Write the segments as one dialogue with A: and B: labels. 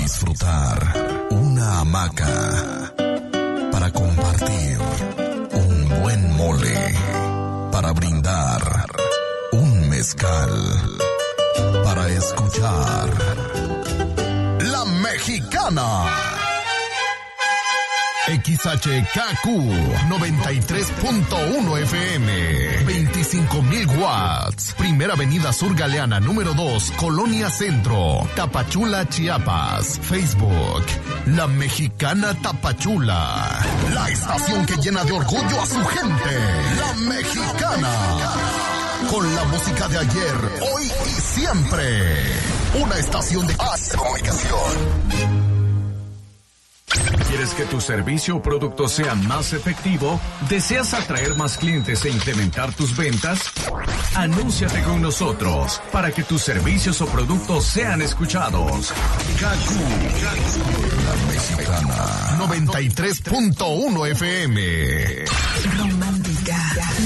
A: disfrutar una hamaca, para compartir un buen mole, para brindar un mezcal, para escuchar La Mexicana. XHKQ 93.1 FM, 25,000 watts. Primera Avenida Sur Galeana, número 2, Colonia Centro, Tapachula, Chiapas. Facebook, La Mexicana Tapachula. La estación que llena de orgullo a su gente. La Mexicana. Con la música de ayer, hoy y siempre. Una estación de comunicación.
B: ¿Quieres que tu servicio o producto sea más efectivo? ¿Deseas atraer más clientes e incrementar tus ventas? Anúnciate con nosotros para que tus servicios o productos sean escuchados.
A: La Mexicana 93.1 FM.
C: Romántica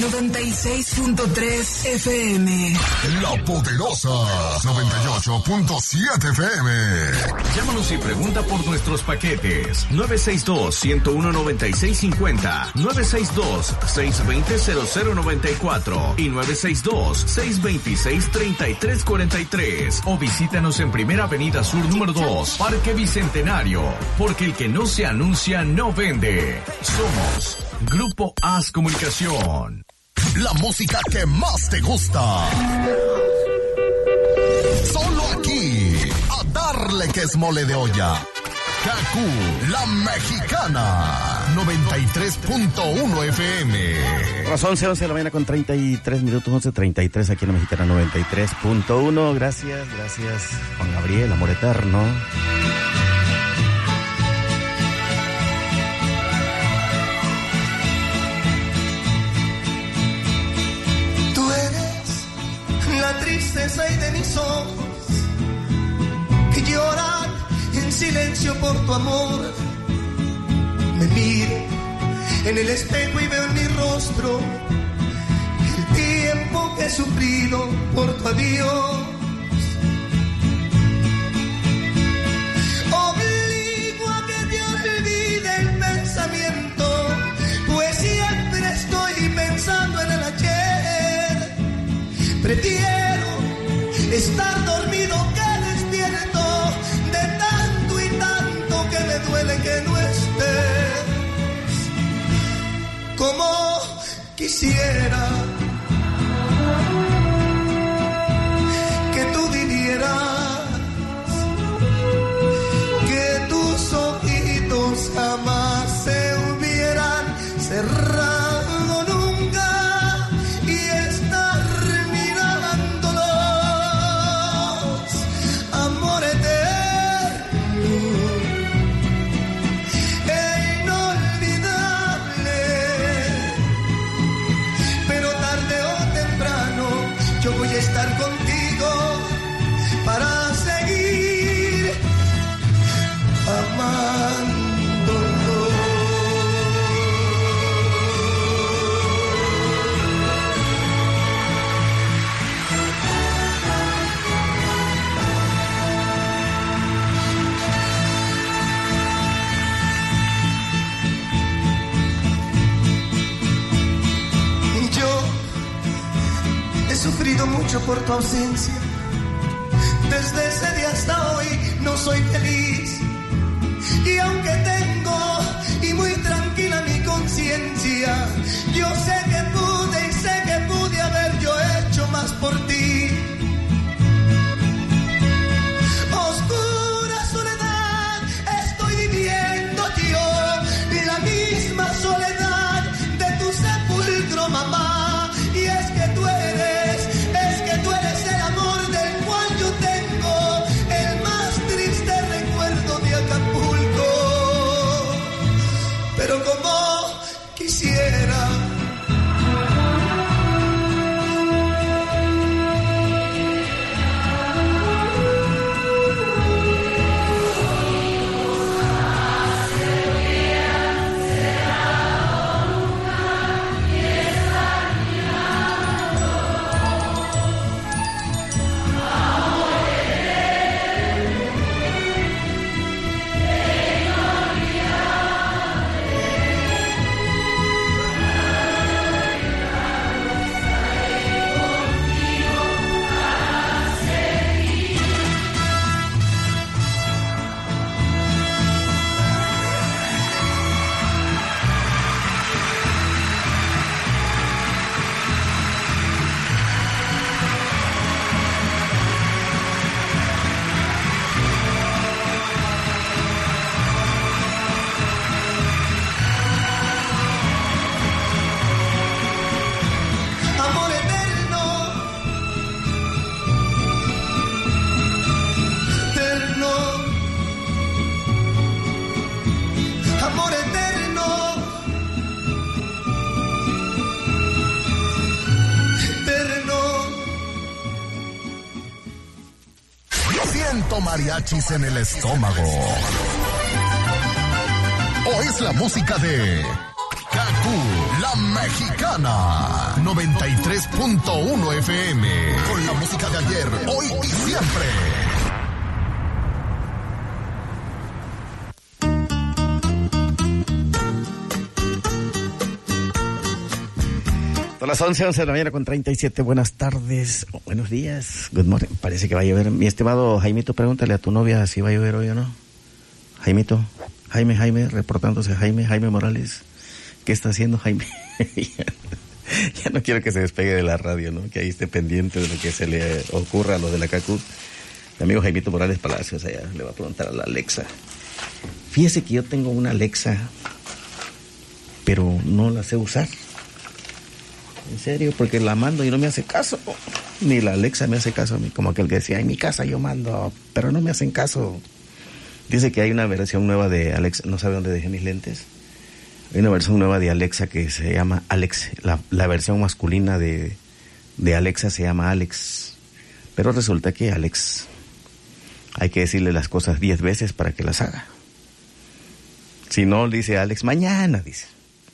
C: 96.3 FM.
A: La Poderosa 98.7 FM.
B: Llámanos y pregunta por nuestros paquetes. 962-101-9650, 962-620-0094 y 962-626-3343. O visítanos en Primera Avenida Sur número 2, Parque Bicentenario. Porque el que no se anuncia no vende. Somos Grupo AS Comunicación.
A: La música que más te gusta. Solo aquí. A darle que es mole de olla. KQ, La Mexicana, 93.1 FM.
D: Las 11 de la mañana con 33 minutos, 11:33 aquí en La Mexicana 93.1. Gracias, Juan Gabriel, amor eterno.
E: Tú eres la tristeza y de mis ojos que lloran en silencio por tu amor. Me miro en el espejo y veo en mi rostro el tiempo que he sufrido por tu adiós. Obligo a que te olvide el pensamiento, pues siempre estoy pensando en el ayer. Prefiero estar dormido que despierto, de tanto y tanto que me duele que no estés. Como quisiera que tú vinieras, que tus ojitos jamás se hubieran cerrado nunca y estar mirándolos, amor eterno, inolvidable. Pero tarde o temprano yo voy a estar contigo para seguir amándonos. Yo he sufrido mucho por tu ausencia. Desde ese día hasta hoy no soy feliz. Y aunque tengo y muy tranquila mi conciencia, yo sé que pude y sé que pude haber yo hecho más por ti. Oscura soledad estoy viviendo yo, y la misma soledad de tu sepulcro, mamá. Y es que tú eres el amor del cual yo tengo el más
A: mariachis en el estómago. O es la música de Kaku, la mexicana. 93.1 FM. Con la música de ayer, hoy y siempre.
D: Son las 11 de la mañana con 37. Buenas tardes, buenos días, good morning. Parece que va a llover. Mi estimado Jaimito, pregúntale a tu novia si va a llover hoy o no. Jaimito, Jaime, reportándose Jaime Morales. ¿Qué está haciendo Jaime? Ya no quiero que se despegue de la radio, ¿no? Que ahí esté pendiente de lo que se le ocurra a los de la CACU. Mi amigo Jaimito Morales Palacios allá le va a preguntar a la Alexa. Fíjese que yo tengo una Alexa, pero no la sé usar. En serio, porque la mando y no me hace caso. Ni la Alexa me hace caso a mí, como aquel que decía, en mi casa yo mando, pero no me hacen caso. Dice que hay una versión nueva de Alexa, no sabe dónde dejé mis lentes. Hay una versión nueva de Alexa que se llama Alex. La versión masculina de Alexa se llama Alex. Pero resulta que Alex, hay que decirle las cosas 10 veces para que las haga. Si no, dice Alex, mañana, dice.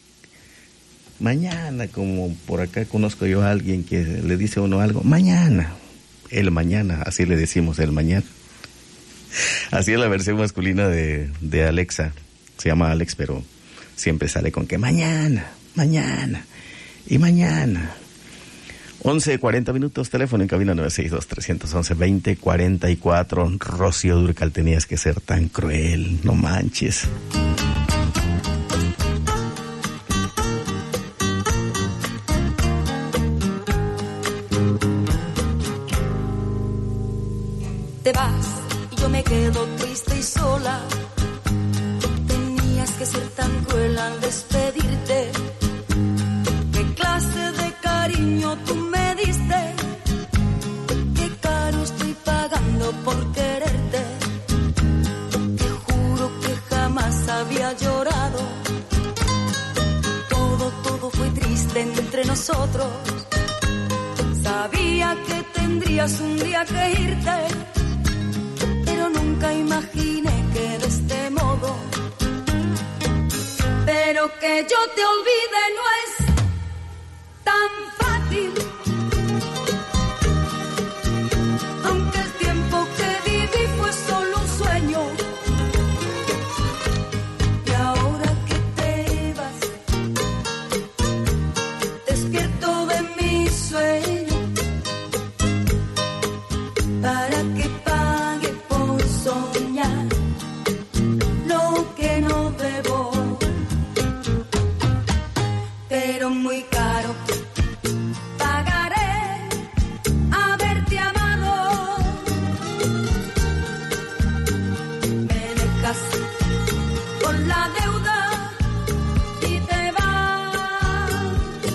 D: Mañana, como por acá conozco yo a alguien que le dice a uno algo, mañana, el mañana, así le decimos, el mañana. Así es la versión masculina de Alexa, se llama Alex, pero siempre sale con que mañana, y mañana. 11:40 minutos, teléfono en cabina 962-311-2044. Rocío Dúrcal, tenías que ser tan cruel, no manches.
F: Te vas y yo me quedo triste y sola. Tenías que ser tan cruel al despedirte. ¿Qué clase de cariño tú me diste? Qué caro estoy pagando por quererte. Te juro que jamás había llorado. Todo fue triste entre nosotros. Sabía que tendrías un día que irte, pero nunca imaginé que de este modo. Pero que yo te olvide no es tan fácil. Aunque el tiempo que viví fue solo un sueño. Y ahora que te vas, despierto de mi sueño. Para que pague por soñar lo que no debo, pero muy caro pagaré haberte amado. Me dejas con la deuda y te vas,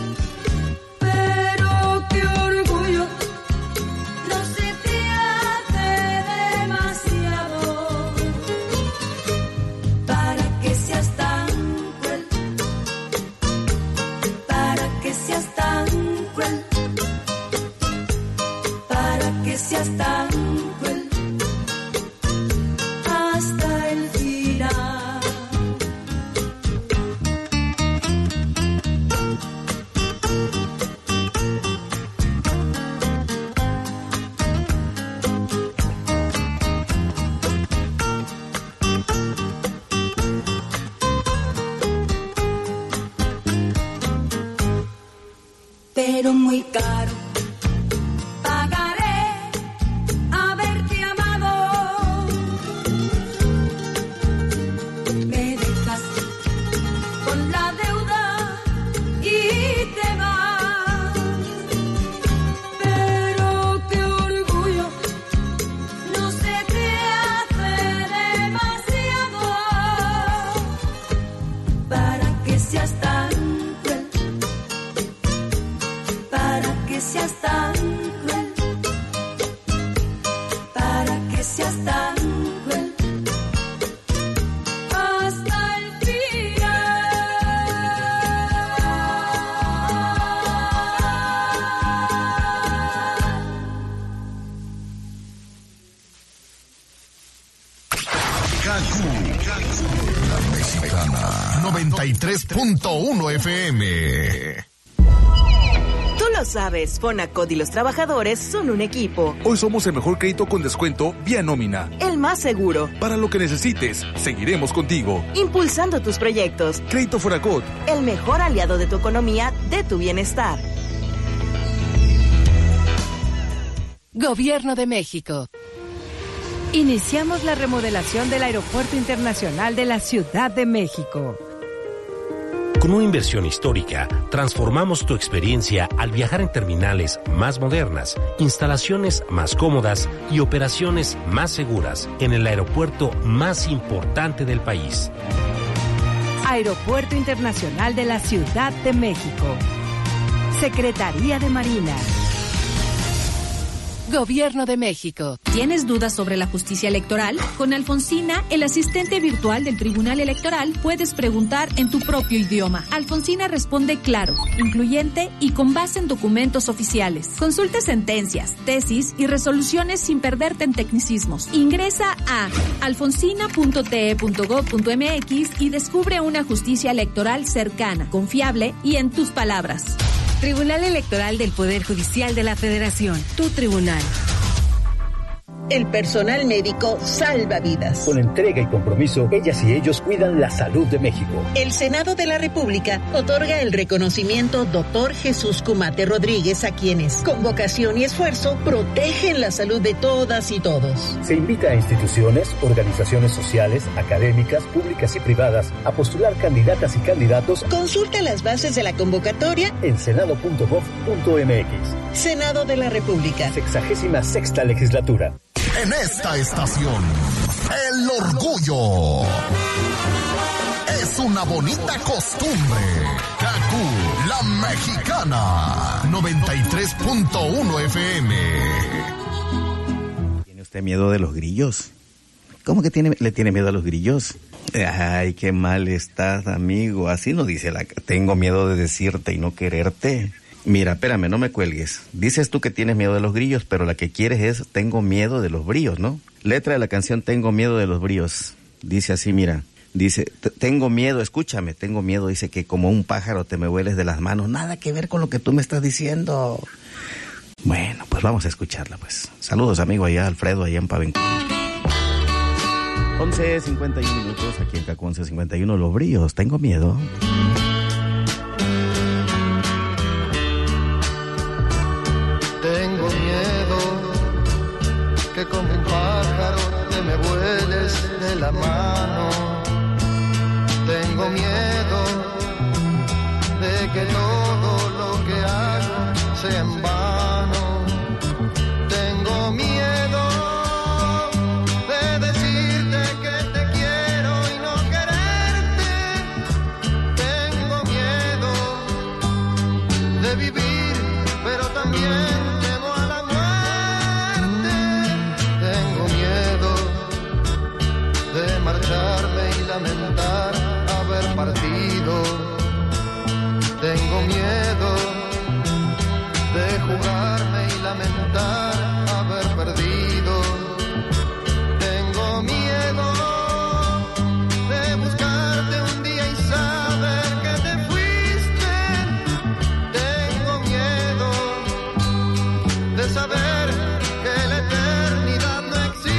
F: pero qué orgullo, no se te hace demasiado para que seas tan cruel, para que seas tan cruel, para que seas tan cruel hasta el final. Pero muy caro pagaré haberte amado. Me dejas con la deuda y te vas, pero qué orgullo, no se te hace demasiado para que seas tan cruel, para que seas
A: La Mexicana 93.1 FM.
G: Tú lo sabes, Fonacot y los trabajadores son un equipo.
H: Hoy somos el mejor crédito con descuento vía nómina.
G: El más seguro.
H: Para lo que necesites, seguiremos contigo.
G: Impulsando tus proyectos.
H: Crédito Fonacot.
G: El mejor aliado de tu economía, de tu bienestar.
I: Gobierno de México. Iniciamos la remodelación del Aeropuerto Internacional de la Ciudad de México.
J: Con una inversión histórica, transformamos tu experiencia al viajar en terminales más modernas, instalaciones más cómodas y operaciones más seguras en el aeropuerto más importante del país.
I: Aeropuerto Internacional de la Ciudad de México. Secretaría de Marina. Gobierno de México.
K: ¿Tienes dudas sobre la justicia electoral? Con Alfonsina, el asistente virtual del Tribunal Electoral, puedes preguntar en tu propio idioma. Alfonsina responde claro, incluyente y con base en documentos oficiales. Consulta sentencias, tesis y resoluciones sin perderte en tecnicismos. Ingresa a alfonsina.te.gov.mx y descubre una justicia electoral cercana, confiable y en tus palabras.
I: Tribunal Electoral del Poder Judicial de la Federación. Tu tribunal.
L: El personal médico salva vidas.
M: Con entrega y compromiso, ellas y ellos cuidan la salud de México.
L: El Senado de la República otorga el reconocimiento Dr. Jesús Cumate Rodríguez a quienes, con vocación y esfuerzo, protegen la salud de todas y todos.
M: Se invita a instituciones, organizaciones sociales, académicas, públicas y privadas a postular candidatas y candidatos.
L: Consulta las bases de la convocatoria
M: en senado.gov.mx.
L: Senado de la República.
M: 66ª legislatura.
A: En esta estación, el orgullo es una bonita costumbre. CACU, la Mexicana, 93.1 FM.
D: ¿Tiene usted miedo de los grillos? ¿Cómo que le tiene miedo a los grillos? Ay, qué mal estás, amigo. Así no dice tengo miedo de decirte y no quererte. Mira, espérame, no me cuelgues. Dices tú que tienes miedo de los grillos, pero la que quieres es tengo miedo de los bríos, ¿no? Letra de la canción Tengo miedo de los bríos. Dice así, mira. Dice, tengo miedo, escúchame, tengo miedo. Dice que como un pájaro te me vueles de las manos. Nada que ver con lo que tú me estás diciendo. Bueno, pues vamos a escucharla, pues. Saludos, amigo, allá, Alfredo, allá en Paven. 11:51 minutos, aquí en CACU 11:51, los bríos. Tengo miedo.
E: Tengo miedo que como un pájaro te me vueles de la mano. Tengo miedo de que todo lo que hago sea en vano. Tengo miedo de decirte que te quiero y no quererte. Tengo miedo de vivir, pero también marcharme y lamentar haber partido. Tengo miedo de jugarme y lamentar haber perdido. Tengo miedo de buscarte un día y saber que te fuiste. Tengo miedo de saber que la eternidad no existe.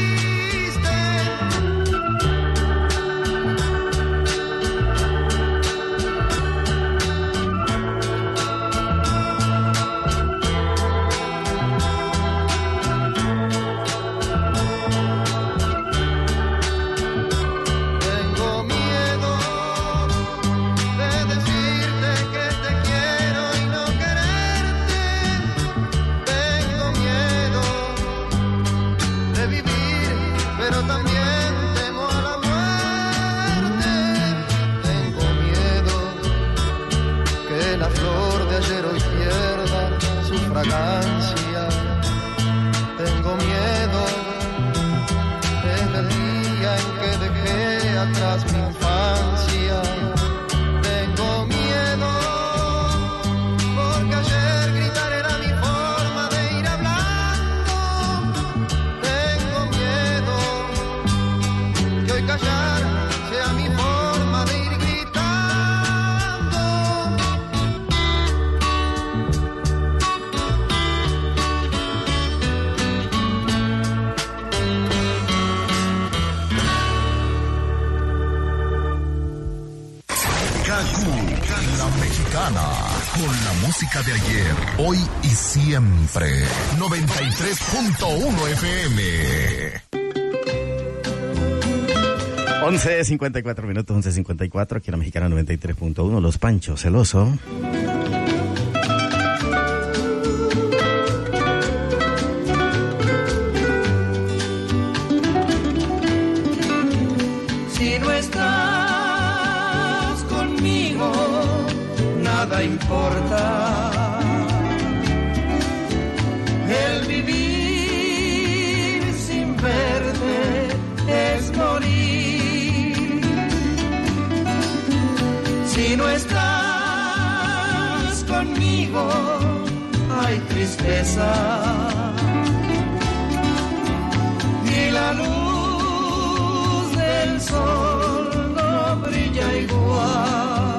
E: Tengo miedo desde el día en que dejé atrás mi infancia. Tengo miedo porque ayer gritar era mi forma de ir hablando. Tengo miedo y callar sea mi forma de ir gritando.
A: La Mexicana, con la música de ayer, hoy y siempre. 93.1 FM.
D: 11:54 minutos, 11:54, aquí en la Mexicana 93.1, Los Panchos, Celoso.
E: Si no estás conmigo, nada importa. El vivir sin verte es morir. Si no estás conmigo, hay tristeza. Y la luz del sol no brilla igual.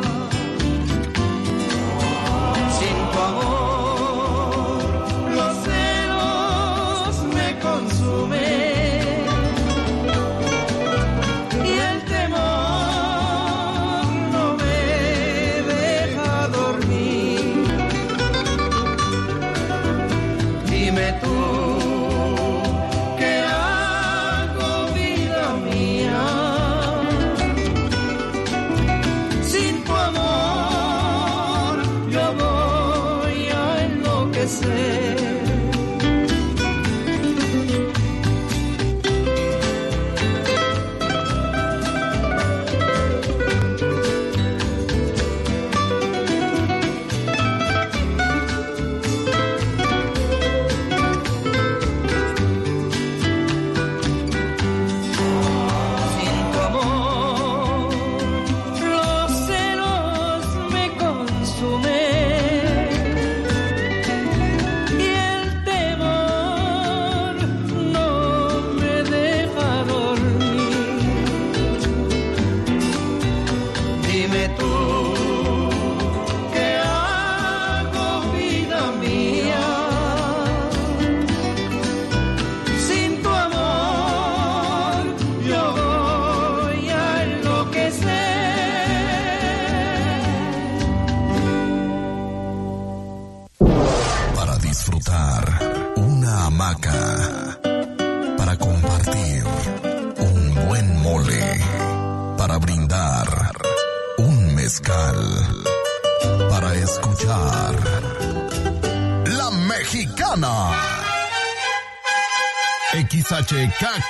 E: Sin tu amor, los celos me consumen y el temor no me deja dormir. Dime tú, ¿qué hago, vida mía? Sin tu amor yo voy a enloquecer. Sin tu amor, los celos me consumen y el temor no me deja dormir. Dime tú, ¿qué hago, vida mía? Sin tu amor yo voy a enloquecer.
A: Para disfrutar una hamaca, para compartir un buen mole, para brindar un mezcal, para escuchar La Mexicana. XHKQ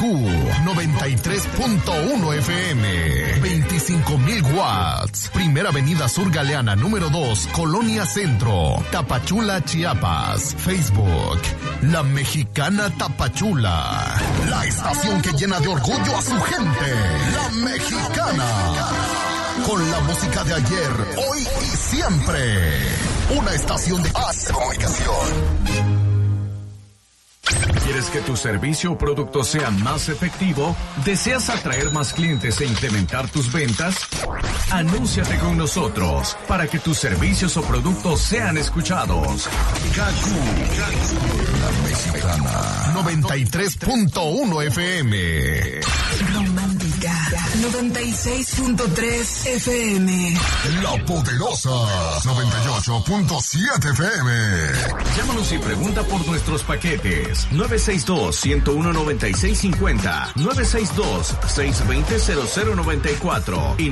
A: 93.1 FM, 25,000 watts. Primera Avenida Sur Galeana, número 2, Colonia Centro, Tapachula, Chiapas. Facebook, La Mexicana Tapachula. La estación que llena de orgullo a su gente. La Mexicana. Con la música de ayer, hoy y siempre. Una estación de comunicación.
B: ¿Quieres que tu servicio o producto sea más efectivo? ¿Deseas atraer más clientes e incrementar tus ventas? Anúnciate con nosotros para que tus servicios o productos sean escuchados.
A: La Mexicana 93.1 FM.
C: Romántica 96.3 FM.
A: La Poderosa 98.7 FM.
B: Llámanos y pregunta por nuestros paquetes. 962-101-9650, 962-620-0094 y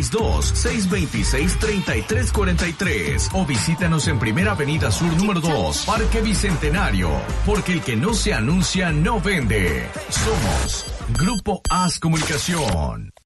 B: 962-626-3343. O visítanos en Primera Avenida Sur número 2, Parque Bicentenario. Porque el que no se anuncia no vende. Somos Grupo AS Comunicación.